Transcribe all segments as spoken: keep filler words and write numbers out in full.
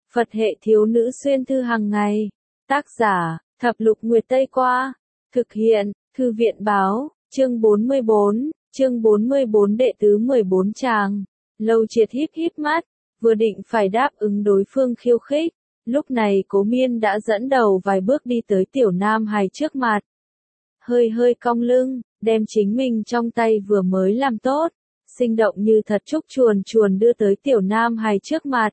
Phật hệ thiếu nữ xuyên thư hàng ngày. Tác giả, Thập Lục Nguyệt Tây Qua. Thực hiện, Thư viện Báo, chương bốn mươi bốn, chương bốn mươi bốn đệ tứ mười bốn tràng. Lâu Triệt híp híp mắt, vừa định phải đáp ứng đối phương khiêu khích. Lúc này Cố Miên đã dẫn đầu vài bước đi tới Tiểu Nam Hài trước mặt. Hơi hơi cong lưng, đem chính mình trong tay vừa mới làm tốt, sinh động như thật trúc chuồn chuồn đưa tới Tiểu Nam Hài trước mặt.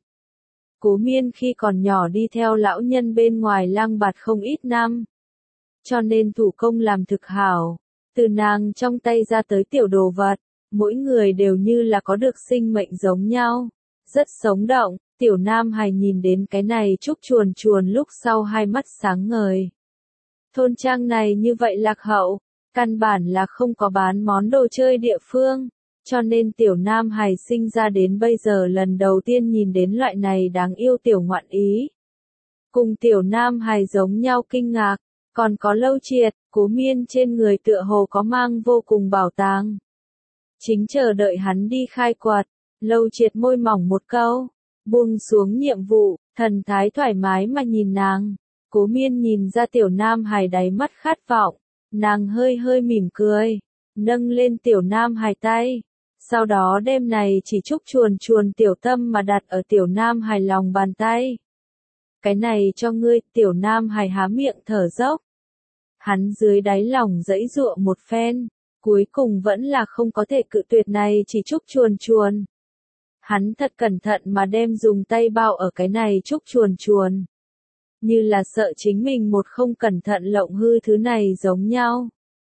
Cố Miên khi còn nhỏ đi theo lão nhân bên ngoài lang bạt không ít năm, cho nên thủ công làm thực hảo. Từ nàng trong tay ra tới tiểu đồ vật, mỗi người đều như là có được sinh mệnh giống nhau, rất sống động. Tiểu Nam Hài nhìn đến cái này trúc chuồn chuồn lúc sau hai mắt sáng ngời. Thôn trang này như vậy lạc hậu, căn bản là không có bán món đồ chơi địa phương, cho nên Tiểu Nam Hài sinh ra đến bây giờ lần đầu tiên nhìn đến loại này đáng yêu tiểu ngoạn ý. Cùng Tiểu Nam Hài giống nhau kinh ngạc, còn có Lâu Triệt, Cố Miên trên người tựa hồ có mang vô cùng bảo tàng. Chính chờ đợi hắn đi khai quật, Lâu Triệt môi mỏng một câu, buông xuống nhiệm vụ, thần thái thoải mái mà nhìn nàng. Cố Miên nhìn ra Tiểu Nam Hài đáy mắt khát vọng, nàng hơi hơi mỉm cười, nâng lên Tiểu Nam Hài tay, sau đó đem này chỉ trúc chuồn chuồn tiểu tâm mà đặt ở Tiểu Nam Hài lòng bàn tay. Cái này cho ngươi. Tiểu Nam Hài há miệng thở dốc. Hắn dưới đáy lòng giãy giụa một phen, cuối cùng vẫn là không có thể cự tuyệt này chỉ trúc chuồn chuồn. Hắn thật cẩn thận mà đem dùng tay bao ở cái này trúc chuồn chuồn, như là sợ chính mình một không cẩn thận lộng hư thứ này giống nhau.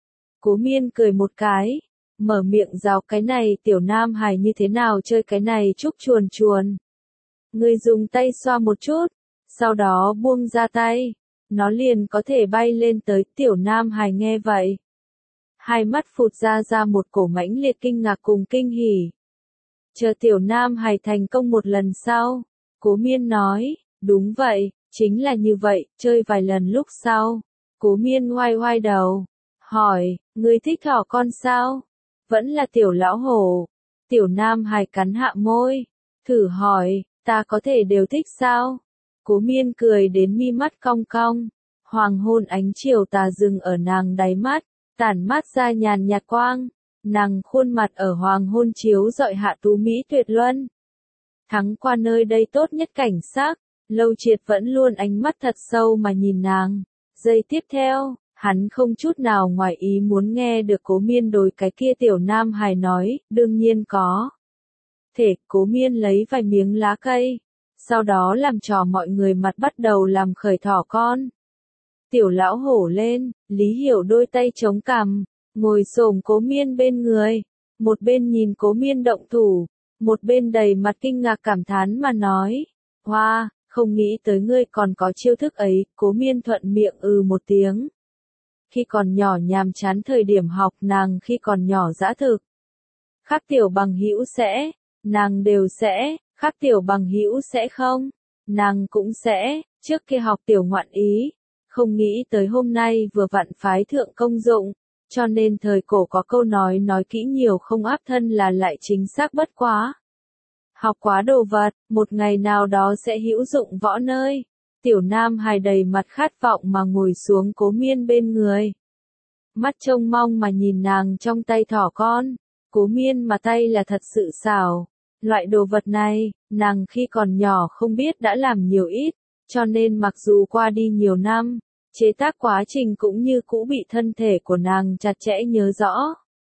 Cố Miên cười một cái, mở miệng rào cái này Tiểu Nam Hài như thế nào chơi cái này trúc chuồn chuồn. Ngươi dùng tay xoa một chút, sau đó buông ra tay, nó liền có thể bay lên tới. Tiểu Nam Hài nghe vậy, hai mắt phụt ra ra một cổ mãnh liệt kinh ngạc cùng kinh hỉ. Chờ Tiểu Nam Hài thành công một lần sau, Cố Miên nói, đúng vậy, chính là như vậy. Chơi vài lần lúc sau, Cố Miên ngoai ngoai đầu, hỏi, ngươi thích thỏ con sao? Vẫn là tiểu lão hổ? Tiểu Nam Hài cắn hạ môi, thử hỏi, ta có thể đều thích sao? Cố Miên cười đến mi mắt cong cong, hoàng hôn ánh chiều tà dừng ở nàng đáy mắt, tản mát ra nhàn nhạt quang, nàng khuôn mặt ở hoàng hôn chiếu rọi hạ tú mỹ tuyệt luân. Thắng qua nơi đây tốt nhất cảnh sắc, Lâu Triệt vẫn luôn ánh mắt thật sâu mà nhìn nàng. Giây tiếp theo, hắn không chút nào ngoài ý muốn nghe được Cố Miên đối cái kia Tiểu Nam Hài nói, đương nhiên có thể. Cố Miên lấy vài miếng lá cây, sau đó làm trò mọi người mặt bắt đầu làm khởi thỏ con. Tiểu lão hổ lên, Lý Hiểu đôi tay chống cằm, ngồi xổm Cố Miên bên người, một bên nhìn Cố Miên động thủ, một bên đầy mặt kinh ngạc cảm thán mà nói, hoa, không nghĩ tới ngươi còn có chiêu thức ấy. Cố Miên thuận miệng ừ một tiếng. Khi còn nhỏ nhàm chán thời điểm học, nàng khi còn nhỏ dã thực. Khác tiểu bằng hữu sẽ, nàng đều sẽ, khác tiểu bằng hữu sẽ không, nàng cũng sẽ. Trước kia học tiểu ngoạn ý, không nghĩ tới hôm nay vừa vặn phái thượng công dụng, cho nên thời cổ có câu nói nói kỹ nhiều không áp thân là lại chính xác bất quá. Học quá đồ vật, một ngày nào đó sẽ hữu dụng võ nơi. Tiểu Nam Hài đầy mặt khát vọng mà ngồi xuống Cố Miên bên người, mắt trông mong mà nhìn nàng trong tay thỏ con. Cố Miên mà tay là thật sự xảo, loại đồ vật này, nàng khi còn nhỏ không biết đã làm nhiều ít, cho nên mặc dù qua đi nhiều năm, chế tác quá trình cũng như cũ bị thân thể của nàng chặt chẽ nhớ rõ.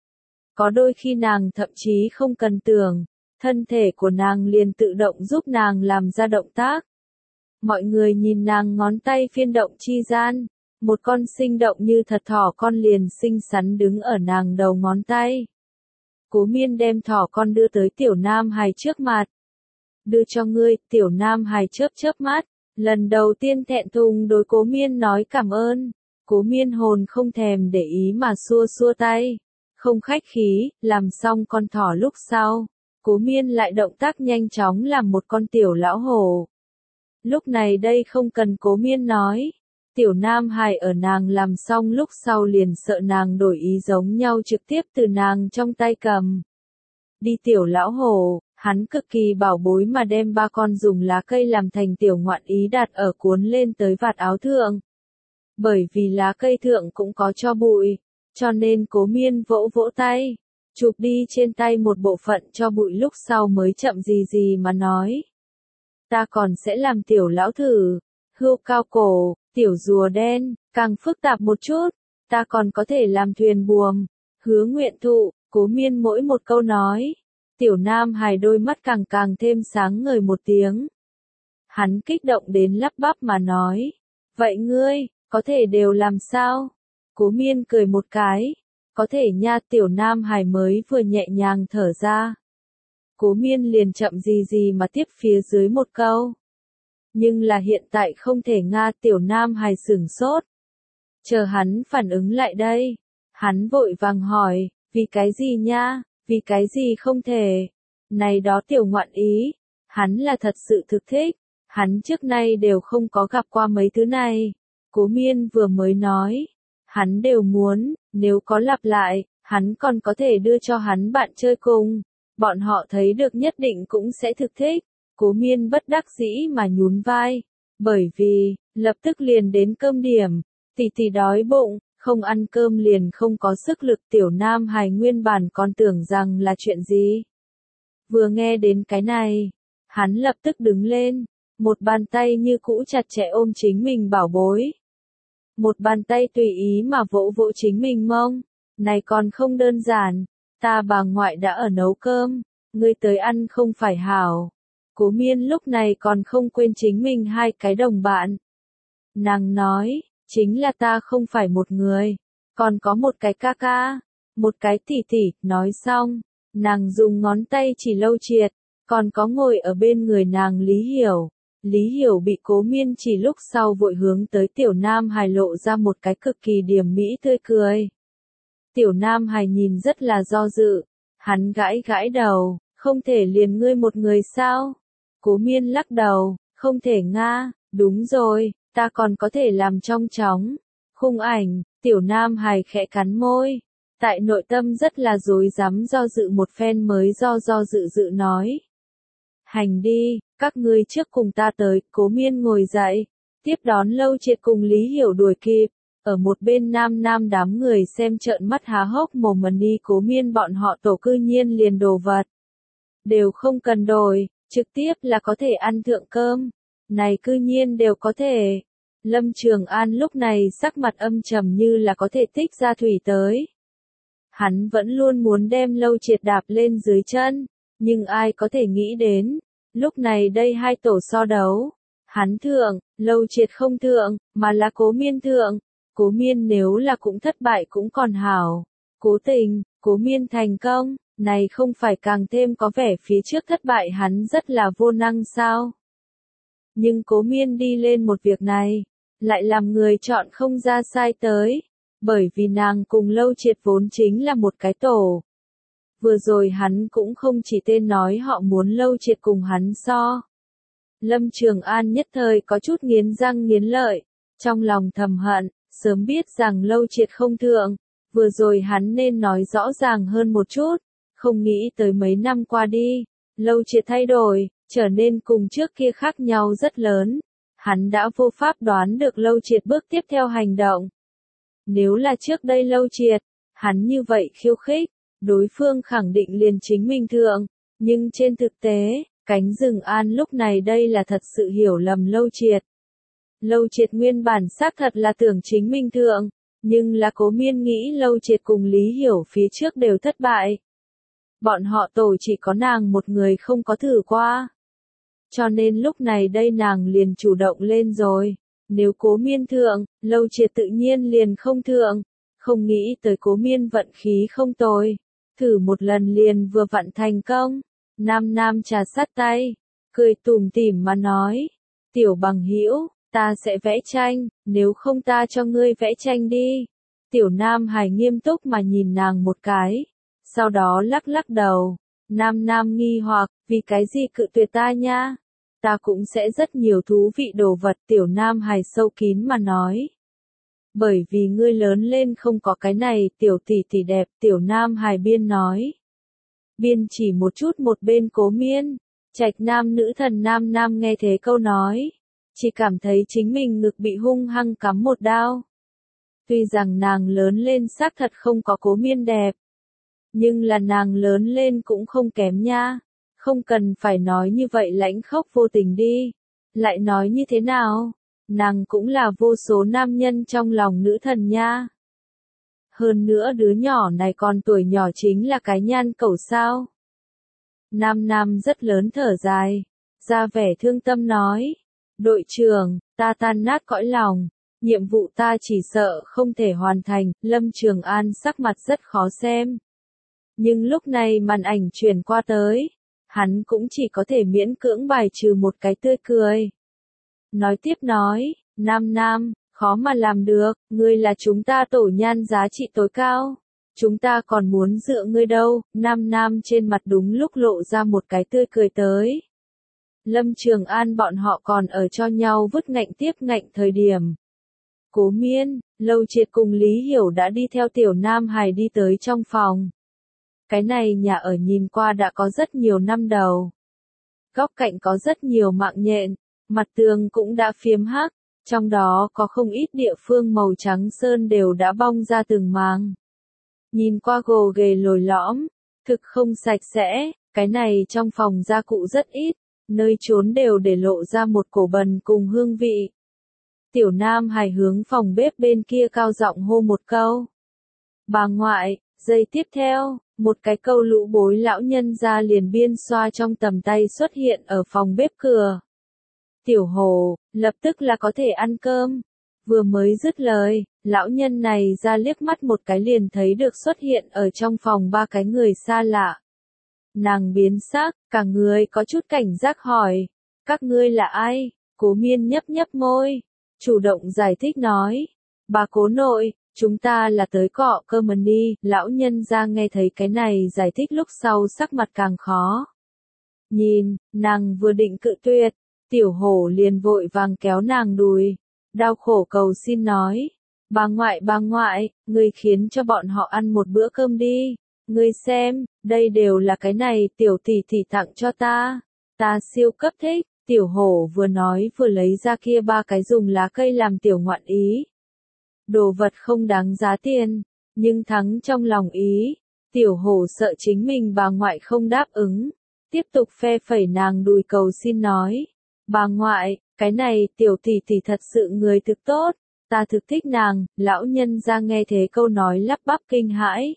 Có đôi khi nàng thậm chí không cần tưởng, thân thể của nàng liền tự động giúp nàng làm ra động tác. Mọi người nhìn nàng ngón tay phiên động chi gian, một con sinh động như thật thỏ con liền xinh xắn đứng ở nàng đầu ngón tay. Cố Miên đem thỏ con đưa tới Tiểu Nam Hài trước mặt. Đưa cho ngươi. Tiểu Nam Hài chớp chớp mắt, lần đầu tiên thẹn thùng đối Cố Miên nói cảm ơn. Cố Miên hồn không thèm để ý mà xua xua tay, không khách khí. Làm xong con thỏ lúc sau, Cố Miên lại động tác nhanh chóng làm một con tiểu lão hổ. Lúc này đây không cần Cố Miên nói, Tiểu Nam Hài ở nàng làm xong lúc sau liền sợ nàng đổi ý giống nhau trực tiếp từ nàng trong tay cầm đi. Tiểu lão hổ, Hắn cực kỳ bảo bối mà đem ba con dùng lá cây làm thành tiểu ngoạn ý đặt ở cuốn lên tới vạt áo thượng. Bởi vì lá cây thượng cũng có cho bụi, cho nên Cố Miên vỗ vỗ tay, chụp đi trên tay một bộ phận cho bụi lúc sau mới chậm gì gì mà nói. Ta còn sẽ làm tiểu lão thử, hươu cao cổ, tiểu rùa đen, càng phức tạp một chút, ta còn có thể làm thuyền buồm, hứa nguyện thụ, Cố Miên mỗi một câu nói. Tiểu Nam Hải đôi mắt càng càng thêm sáng ngời một tiếng. Hắn kích động đến lắp bắp mà nói, vậy ngươi, có thể đều làm sao? Cố Miên cười một cái, có thể nha. Tiểu Nam Hải mới vừa nhẹ nhàng thở ra. Cố Miên liền chậm gì gì mà tiếp phía dưới một câu. Nhưng là hiện tại không thể nga. Tiểu Nam Hải sửng sốt. Chờ hắn phản ứng lại đây. Hắn vội vàng hỏi, vì cái gì nha, vì cái gì không thể. Này đó tiểu ngoạn ý, hắn là thật sự thực thích. Hắn trước nay đều không có gặp qua mấy thứ này. Cố Miên vừa mới nói, hắn đều muốn, nếu có lặp lại, hắn còn có thể đưa cho hắn bạn chơi cùng. Bọn họ thấy được nhất định cũng sẽ thực thích. Cố Miên bất đắc dĩ mà nhún vai. Bởi vì, lập tức liền đến cơm điểm. Tỷ tỷ đói bụng, không ăn cơm liền không có sức lực. Tiểu Nam Hải nguyên bản còn tưởng rằng là chuyện gì. Vừa nghe đến cái này, hắn lập tức đứng lên. Một bàn tay như cũ chặt chẽ ôm chính mình bảo bối. Một bàn tay tùy ý mà vỗ vỗ chính mình mông. Này còn không đơn giản. Ta bà ngoại đã ở nấu cơm. Ngươi tới ăn không phải hảo. Cố Miên lúc này còn không quên chính mình hai cái đồng bạn. Nàng nói, chính là ta không phải một người. Còn có một cái ca ca. Một cái tỷ tỷ. Nói xong, nàng dùng ngón tay chỉ Lâu Triệt. Còn có ngồi ở bên người nàng Lý Hiểu. Lý Hiểu bị Cố Miên chỉ lúc sau vội hướng tới Tiểu Nam Hải lộ ra một cái cực kỳ điềm mỹ tươi cười. Tiểu Nam Hải nhìn rất là do dự. Hắn gãi gãi đầu, không thể liền ngươi một người sao? Cố Miên lắc đầu, không thể nga, đúng rồi, ta còn có thể làm trong chóng. Khung ảnh, Tiểu Nam Hải khẽ cắn môi. Tại nội tâm rất là rối rắm do dự một phen mới do do dự dự nói. Hành đi, các ngươi trước cùng ta tới. Cố Miên ngồi dậy, tiếp đón Lâu Triệt cùng Lý Hiểu đuổi kịp. Ở một bên nam nam đám người xem trợn mắt há hốc mồm mà đi. Cố Miên bọn họ tổ cư nhiên liền đồ vật. Đều không cần đổi, trực tiếp là có thể ăn thượng cơm. Này cư nhiên đều có thể. Lâm Trường An lúc này sắc mặt âm trầm như là có thể tích ra thủy tới. Hắn vẫn luôn muốn đem Lâu Triệt đạp lên dưới chân. Nhưng ai có thể nghĩ đến, lúc này đây hai tổ so đấu. Hắn thượng, Lâu Triệt không thượng, mà là Cố Miên thượng. Cố Miên nếu là cũng thất bại cũng còn hảo. Cố tình, Cố Miên thành công, này không phải càng thêm có vẻ phía trước thất bại hắn rất là vô năng sao. Nhưng Cố Miên đi lên một việc này, lại làm người chọn không ra sai tới. Bởi vì nàng cùng Lâu Triệt vốn chính là một cái tổ. Vừa rồi hắn cũng không chỉ tên nói họ muốn Lâu Triệt cùng hắn so. Lâm Trường An nhất thời có chút nghiến răng nghiến lợi, trong lòng thầm hận, sớm biết rằng Lâu Triệt không thượng, vừa rồi hắn nên nói rõ ràng hơn một chút, không nghĩ tới mấy năm qua đi, Lâu Triệt thay đổi, trở nên cùng trước kia khác nhau rất lớn, hắn đã vô pháp đoán được Lâu Triệt bước tiếp theo hành động. Nếu là trước đây Lâu Triệt, hắn như vậy khiêu khích, đối phương khẳng định liền chính mình thượng, nhưng trên thực tế, Cánh Rừng An lúc này đây là thật sự hiểu lầm Lâu Triệt. Lâu Triệt nguyên bản xác thật là tưởng chính mình thượng, nhưng là Cố Miên nghĩ Lâu Triệt cùng Lý Hiểu phía trước đều thất bại. Bọn họ tổ chỉ có nàng một người không có thử qua. Cho nên lúc này đây nàng liền chủ động lên rồi. Nếu Cố Miên thượng, Lâu Triệt tự nhiên liền không thượng. Không nghĩ tới Cố Miên vận khí không tồi. Thử một lần liền vừa vặn thành công. Nam Nam trà sát tay, cười tủm tỉm mà nói. Tiểu bằng hữu, ta sẽ vẽ tranh, nếu không ta cho ngươi vẽ tranh đi. Tiểu Nam Hải nghiêm túc mà nhìn nàng một cái. Sau đó lắc lắc đầu. Nam Nam nghi hoặc, vì cái gì cự tuyệt ta nha? Ta cũng sẽ rất nhiều thú vị đồ vật. Tiểu Nam Hải sâu kín mà nói. Bởi vì ngươi lớn lên không có cái này. Tiểu tỷ tỷ đẹp. Tiểu Nam Hải biên nói. biên chỉ một chút một bên Cố Miên. Trạch Nam nữ thần Nam Nam nghe thế câu nói, chỉ cảm thấy chính mình ngực bị hung hăng cắm một đao. Tuy rằng nàng lớn lên xác thật không có Cố Miên đẹp, nhưng là nàng lớn lên cũng không kém nha. Không cần phải nói như vậy lãnh khốc vô tình đi. Lại nói như thế nào? Nàng cũng là vô số nam nhân trong lòng nữ thần nha. Hơn nữa đứa nhỏ này còn tuổi nhỏ chính là cái nhan cẩu sao. Nam Nam rất lớn thở dài, ra vẻ thương tâm nói. Đội trưởng, ta tan nát cõi lòng, nhiệm vụ ta chỉ sợ không thể hoàn thành. Lâm Trường An sắc mặt rất khó xem. Nhưng lúc này màn ảnh chuyển qua tới, hắn cũng chỉ có thể miễn cưỡng bài trừ một cái tươi cười. Nói tiếp nói, Nam Nam, khó mà làm được, ngươi là chúng ta tổ nhan giá trị tối cao. Chúng ta còn muốn dựa ngươi đâu. Nam Nam trên mặt đúng lúc lộ ra một cái tươi cười tới. Lâm Trường An bọn họ còn ở cho nhau vứt ngạnh tiếp ngạnh thời điểm. Cố Miên, Lâu Triệt cùng Lý Hiểu đã đi theo Tiểu Nam Hải đi tới trong phòng. Cái này nhà ở nhìn qua đã có rất nhiều năm đầu. Góc cạnh có rất nhiều mạng nhện, mặt tường cũng đã phiếm hắc, trong đó có không ít địa phương màu trắng sơn đều đã bong ra từng màng. Nhìn qua gồ ghề lồi lõm, thực không sạch sẽ, cái này trong phòng gia cụ rất ít, nơi trốn đều để lộ ra một cổ bần cùng hương vị. Tiểu Nam Hải hướng phòng bếp bên kia cao giọng hô một câu. Bà ngoại, giây tiếp theo, một cái câu lũ bối lão nhân ra liền biên xoa trong tầm tay xuất hiện ở phòng bếp cửa. Tiểu Hồ, lập tức là có thể ăn cơm. Vừa mới dứt lời, lão nhân này ra liếc mắt một cái liền thấy được xuất hiện ở trong phòng ba cái người xa lạ. Nàng biến sắc, cả người có chút cảnh giác hỏi, các ngươi là ai? Cố Miên nhấp nhấp môi, chủ động giải thích nói, bà Cố nội, chúng ta là tới cọ cơm đi. Lão nhân ra nghe thấy cái này giải thích lúc sau sắc mặt càng khó. Nhìn, nàng vừa định cự tuyệt, Tiểu Hổ liền vội vàng kéo nàng đùi, đau khổ cầu xin nói, bà ngoại bà ngoại, ngươi khiến cho bọn họ ăn một bữa cơm đi, ngươi xem, đây đều là cái này tiểu tỷ tỷ tặng cho ta, ta siêu cấp thích. Tiểu Hổ vừa nói vừa lấy ra kia ba cái dùng lá cây làm tiểu ngoạn ý. Đồ vật không đáng giá tiền, nhưng thắng trong lòng ý. Tiểu Hổ sợ chính mình bà ngoại không đáp ứng, tiếp tục phe phẩy nàng đùi cầu xin nói, bà ngoại, cái này tiểu tỷ tỷ thật sự người thực tốt, ta thực thích nàng. Lão nhân ra nghe thế câu nói lắp bắp kinh hãi.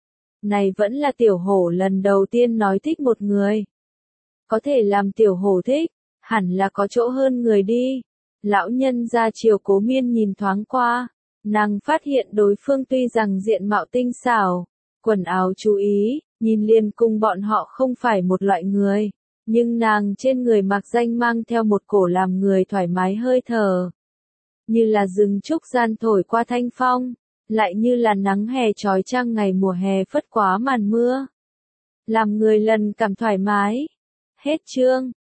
Này vẫn là Tiểu Hổ lần đầu tiên nói thích một người. Có thể làm Tiểu Hổ thích, hẳn là có chỗ hơn người đi. Lão nhân ra chiều Cố Miên nhìn thoáng qua, nàng phát hiện đối phương tuy rằng diện mạo tinh xảo, quần áo chú ý, nhìn liền cùng bọn họ không phải một loại người, nhưng nàng trên người mặc danh mang theo một cổ làm người thoải mái hơi thở. Như là rừng trúc gian thổi qua thanh phong, lại như là nắng hè trói chang ngày mùa hè phất quá màn mưa. Làm người lần cảm thoải mái. Hết chương.